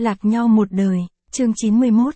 Lạc nhau một đời, chương 91,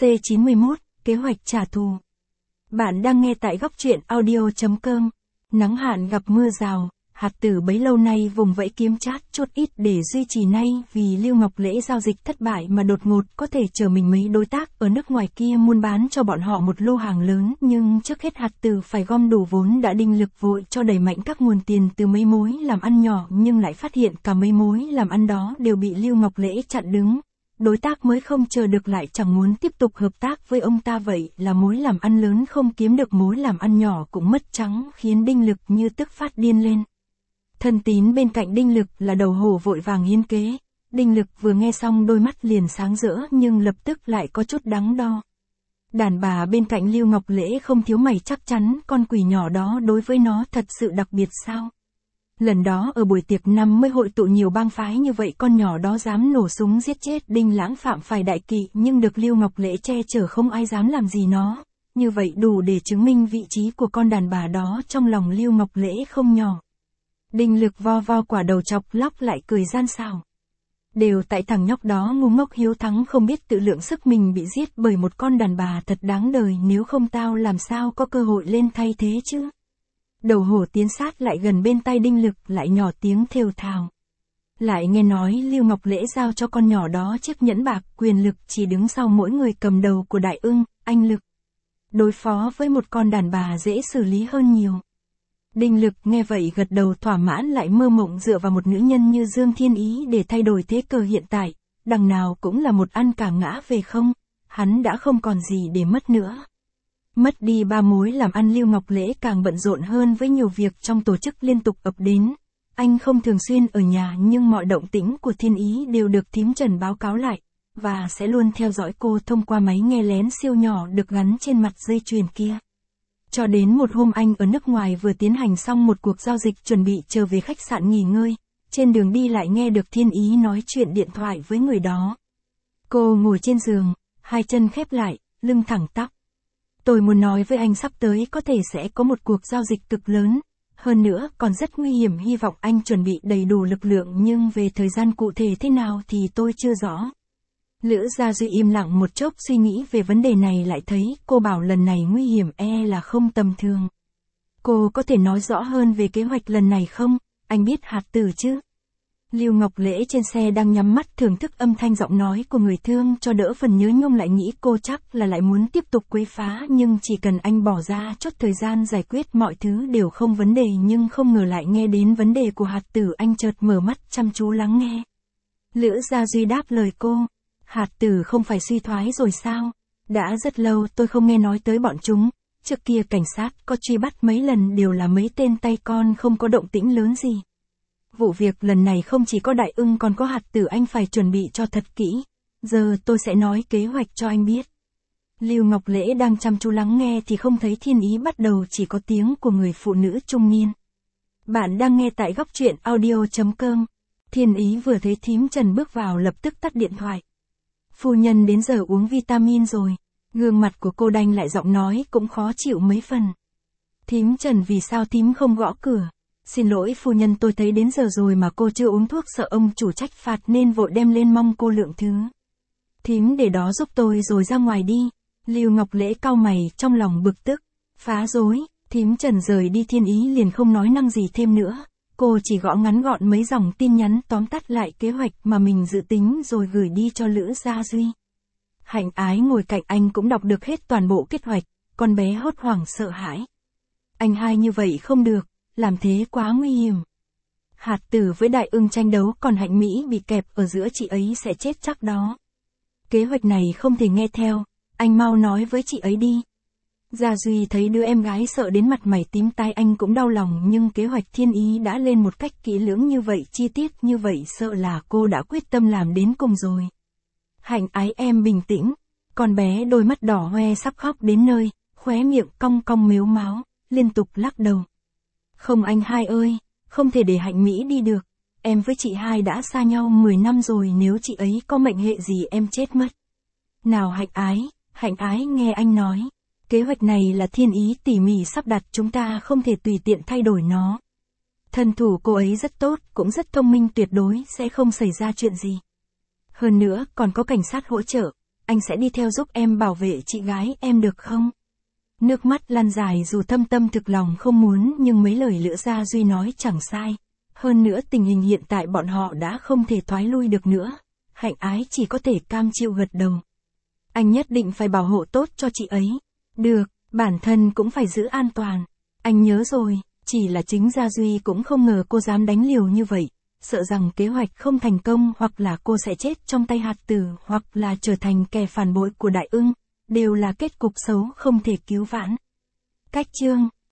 C91, kế hoạch trả thù. Bạn đang nghe tại góc truyện audio.com. Nắng hạn gặp mưa rào, hạt tử bấy lâu nay vùng vẫy kiếm chát chút ít để duy trì nay vì Lưu Ngọc Lễ giao dịch thất bại mà đột ngột có thể chờ mình mấy đối tác ở nước ngoài kia muốn bán cho bọn họ một lô hàng lớn, nhưng trước hết hạt tử phải gom đủ vốn đã đinh lực vội cho đẩy mạnh các nguồn tiền từ mấy mối làm ăn nhỏ, nhưng lại phát hiện cả mấy mối làm ăn đó đều bị Lưu Ngọc Lễ chặn đứng. Đối tác mới không chờ được lại chẳng muốn tiếp tục hợp tác với ông ta, vậy là mối làm ăn lớn không kiếm được, mối làm ăn nhỏ cũng mất trắng, khiến Đinh Lực như tức phát điên lên. Thân Tín bên cạnh Đinh Lực là đầu hổ vội vàng hiến kế. Đinh Lực vừa nghe xong đôi mắt liền sáng rỡ nhưng lập tức lại có chút đắn đo. Đàn bà bên cạnh Lưu Ngọc Lễ không thiếu mày, chắc chắn con quỷ nhỏ đó đối với nó thật sự đặc biệt sao? Lần đó ở buổi tiệc năm mới hội tụ nhiều bang phái như vậy, con nhỏ đó dám nổ súng giết chết Đinh Lãng phạm phải đại kỵ, nhưng được Lưu Ngọc Lễ che chở không ai dám làm gì nó. Như vậy đủ để chứng minh vị trí của con đàn bà đó trong lòng Lưu Ngọc Lễ không nhỏ. Đinh Lực vo vo quả đầu chọc lóc lại cười gian xảo. Đều tại thằng nhóc đó ngu ngốc hiếu thắng không biết tự lượng sức, mình bị giết bởi một con đàn bà thật đáng đời, nếu không tao làm sao có cơ hội lên thay thế chứ. Đầu hổ tiến sát lại gần bên tai Đinh Lực lại nhỏ tiếng thều thào. Lại nghe nói Lưu Ngọc Lễ giao cho con nhỏ đó chiếc nhẫn bạc, quyền lực chỉ đứng sau mỗi người cầm đầu của Đại Ưng, anh Lực. Đối phó với một con đàn bà dễ xử lý hơn nhiều. Đinh Lực nghe vậy gật đầu thỏa mãn, lại mơ mộng dựa vào một nữ nhân như Dương Thiên Ý để thay đổi thế cờ hiện tại, đằng nào cũng là một ăn cả ngã về không, hắn đã không còn gì để mất nữa. Mất đi ba mối làm ăn, Lưu Ngọc Lễ càng bận rộn hơn với nhiều việc trong tổ chức liên tục ập đến. Anh không thường xuyên ở nhà nhưng mọi động tĩnh của Thiên Ý đều được thím Trần báo cáo lại, và sẽ luôn theo dõi cô thông qua máy nghe lén siêu nhỏ được gắn trên mặt dây chuyền kia. Cho đến một hôm anh ở nước ngoài vừa tiến hành xong một cuộc giao dịch chuẩn bị trở về khách sạn nghỉ ngơi, trên đường đi lại nghe được Thiên Ý nói chuyện điện thoại với người đó. Cô ngồi trên giường, hai chân khép lại, lưng thẳng tắp. Tôi muốn nói với anh, sắp tới có thể sẽ có một cuộc giao dịch cực lớn, hơn nữa còn rất nguy hiểm, hy vọng anh chuẩn bị đầy đủ lực lượng, nhưng về thời gian cụ thể thế nào thì tôi chưa rõ. Lữ Gia Duy im lặng một chốc suy nghĩ về vấn đề này, lại thấy cô bảo lần này nguy hiểm là không tầm thường. Cô có thể nói rõ hơn về kế hoạch lần này không? Anh biết hạt tử chứ? Lưu Ngọc Lễ trên xe đang nhắm mắt thưởng thức âm thanh giọng nói của người thương cho đỡ phần nhớ nhung, lại nghĩ cô chắc là lại muốn tiếp tục quấy phá, nhưng chỉ cần anh bỏ ra chút thời gian giải quyết mọi thứ đều không vấn đề, nhưng không ngờ lại nghe đến vấn đề của hạt tử, anh chợt mở mắt chăm chú lắng nghe. Lữ Gia Duy đáp lời cô. Hạt tử không phải suy thoái rồi sao? Đã rất lâu tôi không nghe nói tới bọn chúng, trước kia cảnh sát có truy bắt mấy lần đều là mấy tên tay con, không có động tĩnh lớn gì. Vụ việc lần này không chỉ có Đại Ưng còn có hạt tử, anh phải chuẩn bị cho thật kỹ. Giờ tôi sẽ nói kế hoạch cho anh biết. Lưu Ngọc Lễ đang chăm chú lắng nghe thì không thấy Thiên Ý bắt đầu, chỉ có tiếng của người phụ nữ trung niên. Bạn đang nghe tại góc truyện audio.com. Thiên Ý vừa thấy thím Trần bước vào lập tức tắt điện thoại. Phu nhân đến giờ uống vitamin rồi. Gương mặt của cô đanh lại, giọng nói cũng khó chịu mấy phần. Thím Trần, vì sao thím không gõ cửa? Xin lỗi phu nhân, tôi thấy đến giờ rồi mà cô chưa uống thuốc, sợ ông chủ trách phạt nên vội đem lên, mong cô lượng thứ. Thím để đó giúp tôi rồi ra ngoài đi. Lưu Ngọc Lễ cau mày, trong lòng bực tức. Phá rối. Thím Trần rời đi, Thiên Ý liền không nói năng gì thêm nữa. Cô chỉ gõ ngắn gọn mấy dòng tin nhắn tóm tắt lại kế hoạch mà mình dự tính rồi gửi đi cho Lữ Gia Duy. Hạnh Ái ngồi cạnh anh cũng đọc được hết toàn bộ kế hoạch, con bé hốt hoảng sợ hãi. Anh hai như vậy không được, làm thế quá nguy hiểm. Hạt tử với Đại Ưng tranh đấu, còn Hạnh Mỹ bị kẹp ở giữa, chị ấy sẽ chết chắc đó. Kế hoạch này không thể nghe theo, anh mau nói với chị ấy đi. Gia Duy thấy đứa em gái sợ đến mặt mày tím tai, anh cũng đau lòng, nhưng kế hoạch Thiên Ý đã lên một cách kỹ lưỡng như vậy, chi tiết như vậy, sợ là cô đã quyết tâm làm đến cùng rồi. Hạnh Ái, em bình tĩnh. Con bé đôi mắt đỏ hoe sắp khóc đến nơi, khóe miệng cong cong mếu máo, liên tục lắc đầu. Không anh hai ơi, không thể để Hạnh Mỹ đi được. Em với chị hai đã xa nhau 10 năm rồi, nếu chị ấy có mệnh hệ gì em chết mất. Nào Hạnh Ái nghe anh nói. Kế hoạch này là Thiên Ý tỉ mỉ sắp đặt, chúng ta không thể tùy tiện thay đổi nó. Thân thủ cô ấy rất tốt, cũng rất thông minh, tuyệt đối sẽ không xảy ra chuyện gì. Hơn nữa, còn có cảnh sát hỗ trợ. Anh sẽ đi theo giúp em bảo vệ chị gái em được không? Nước mắt lăn dài dù thâm tâm thực lòng không muốn nhưng mấy lời Lữ Gia Duy nói chẳng sai. Hơn nữa tình hình hiện tại bọn họ đã không thể thoái lui được nữa. Hạnh Ái chỉ có thể cam chịu gật đầu. Anh nhất định phải bảo hộ tốt cho chị ấy. Được, bản thân cũng phải giữ an toàn. Anh nhớ rồi, chỉ là chính Gia Duy cũng không ngờ cô dám đánh liều như vậy. Sợ rằng kế hoạch không thành công hoặc là cô sẽ chết trong tay Hạt Tử hoặc là trở thành kẻ phản bội của Đại Ưng. Đều là kết cục xấu không thể cứu vãn. Cách chương